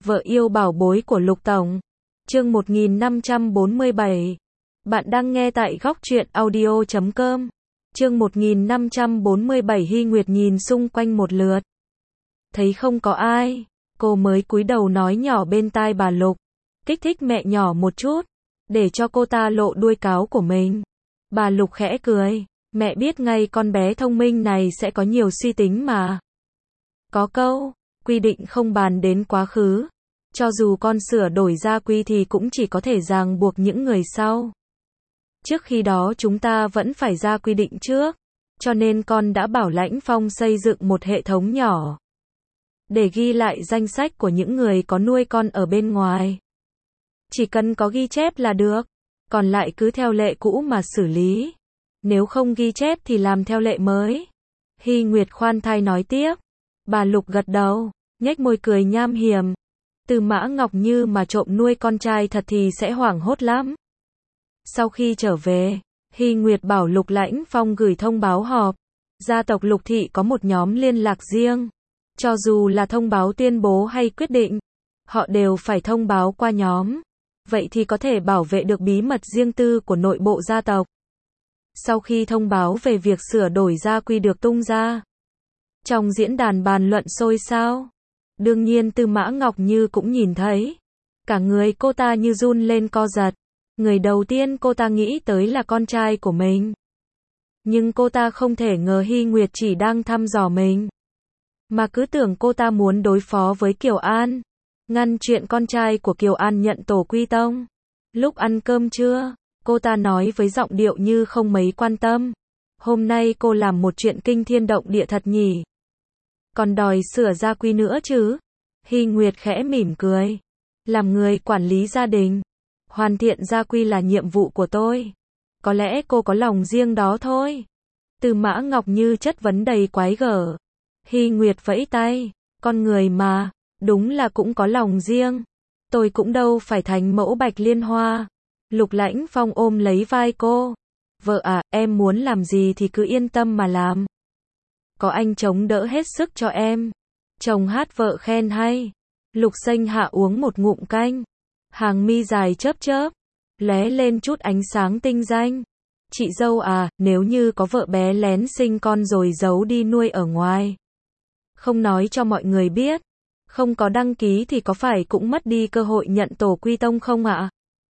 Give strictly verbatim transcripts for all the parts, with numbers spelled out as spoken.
Vợ yêu bảo bối của Lục Tổng. Chương một nghìn năm trăm bốn mươi bảy. Bạn đang nghe tại góc truyện audio chấm com. Chương một nghìn năm trăm bốn mươi bảy. Hy Nguyệt nhìn xung quanh một lượt. Thấy không có ai, cô mới cúi đầu nói nhỏ bên tai bà Lục, kích thích mẹ nhỏ một chút, để cho cô ta lộ đuôi cáo của mình. Bà Lục khẽ cười, mẹ biết ngay con bé thông minh này sẽ có nhiều suy tính mà. Có câu, quy định không bàn đến quá khứ. Cho dù con sửa đổi gia quy thì cũng chỉ có thể ràng buộc những người sau. Trước khi đó chúng ta vẫn phải ra quy định trước. Cho nên con đã bảo Lãnh Phong xây dựng một hệ thống nhỏ, để ghi lại danh sách của những người có nuôi con ở bên ngoài. Chỉ cần có ghi chép là được. Còn lại cứ theo lệ cũ mà xử lý. Nếu không ghi chép thì làm theo lệ mới. Hy Nguyệt khoan thai nói tiếp. Bà Lục gật đầu, nhếch môi cười nham hiểm. Từ Mã Ngọc Như mà trộm nuôi con trai thật thì sẽ hoảng hốt lắm. Sau khi trở về, Hy Nguyệt bảo Lục Lãnh Phong gửi thông báo họp. Gia tộc Lục Thị có một nhóm liên lạc riêng. Cho dù là thông báo tuyên bố hay quyết định, họ đều phải thông báo qua nhóm. Vậy thì có thể bảo vệ được bí mật riêng tư của nội bộ gia tộc. Sau khi thông báo về việc sửa đổi gia quy được tung ra, trong diễn đàn bàn luận xôn xao. Đương nhiên Tư Mã Ngọc Như cũng nhìn thấy. Cả người cô ta như run lên co giật. Người đầu tiên cô ta nghĩ tới là con trai của mình. Nhưng cô ta không thể ngờ Hy Nguyệt chỉ đang thăm dò mình. Mà cứ tưởng cô ta muốn đối phó với Kiều An. Ngăn chuyện con trai của Kiều An nhận tổ quy tông. Lúc ăn cơm trưa, cô ta nói với giọng điệu như không mấy quan tâm. Hôm nay cô làm một chuyện kinh thiên động địa thật nhỉ. Còn đòi sửa gia quy nữa chứ? Hy Nguyệt khẽ mỉm cười. Làm người quản lý gia đình, hoàn thiện gia quy là nhiệm vụ của tôi. Có lẽ cô có lòng riêng đó thôi. Từ Mã Ngọc Như chất vấn đầy quái gở. Hy Nguyệt vẫy tay. Con người mà, đúng là cũng có lòng riêng. Tôi cũng đâu phải thành mẫu Bạch Liên Hoa. Lục Lãnh Phong ôm lấy vai cô. Vợ à, em muốn làm gì thì cứ yên tâm mà làm. Có anh chống đỡ hết sức cho em. Chồng hát vợ khen hay. Lục Xanh Hạ uống một ngụm canh. Hàng mi dài chớp chớp, lóe lên chút ánh sáng tinh danh. Chị dâu à, nếu như có vợ bé lén sinh con rồi giấu đi nuôi ở ngoài, không nói cho mọi người biết, không có đăng ký thì có phải cũng mất đi cơ hội nhận tổ quy tông không ạ?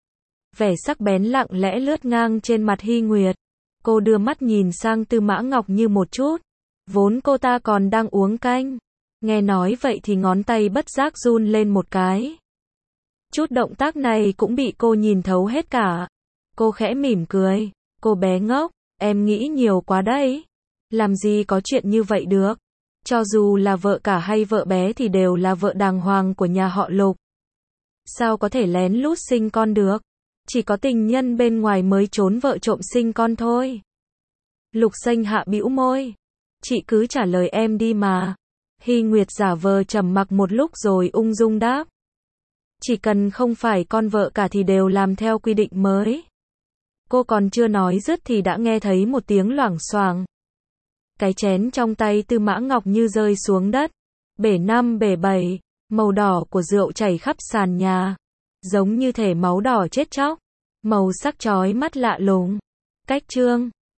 Vẻ sắc bén lặng lẽ lướt ngang trên mặt Hy Nguyệt. Cô đưa mắt nhìn sang Tư Mã Ngọc Như một chút. Vốn cô ta còn đang uống canh. Nghe nói vậy thì ngón tay bất giác run lên một cái. Chút động tác này cũng bị cô nhìn thấu hết cả. Cô khẽ mỉm cười. Cô bé ngốc, em nghĩ nhiều quá đấy. Làm gì có chuyện như vậy được. Cho dù là vợ cả hay vợ bé thì đều là vợ đàng hoàng của nhà họ Lục. Sao có thể lén lút sinh con được? Chỉ có tình nhân bên ngoài mới trốn vợ trộm sinh con thôi. Lục Xanh Hạ bĩu môi. Chị cứ trả lời em đi mà. Hy Nguyệt giả vờ trầm mặc một lúc rồi ung dung đáp. Chỉ cần không phải con vợ cả thì đều làm theo quy định mới. Cô còn chưa nói dứt thì đã nghe thấy một tiếng loảng xoảng. Cái chén trong tay Tư Mã Ngọc Như rơi xuống đất. Bể năm bể bảy, màu đỏ của rượu chảy khắp sàn nhà. Giống như thể máu đỏ chết chóc. Màu sắc chói mắt lạ lùng. Cách chương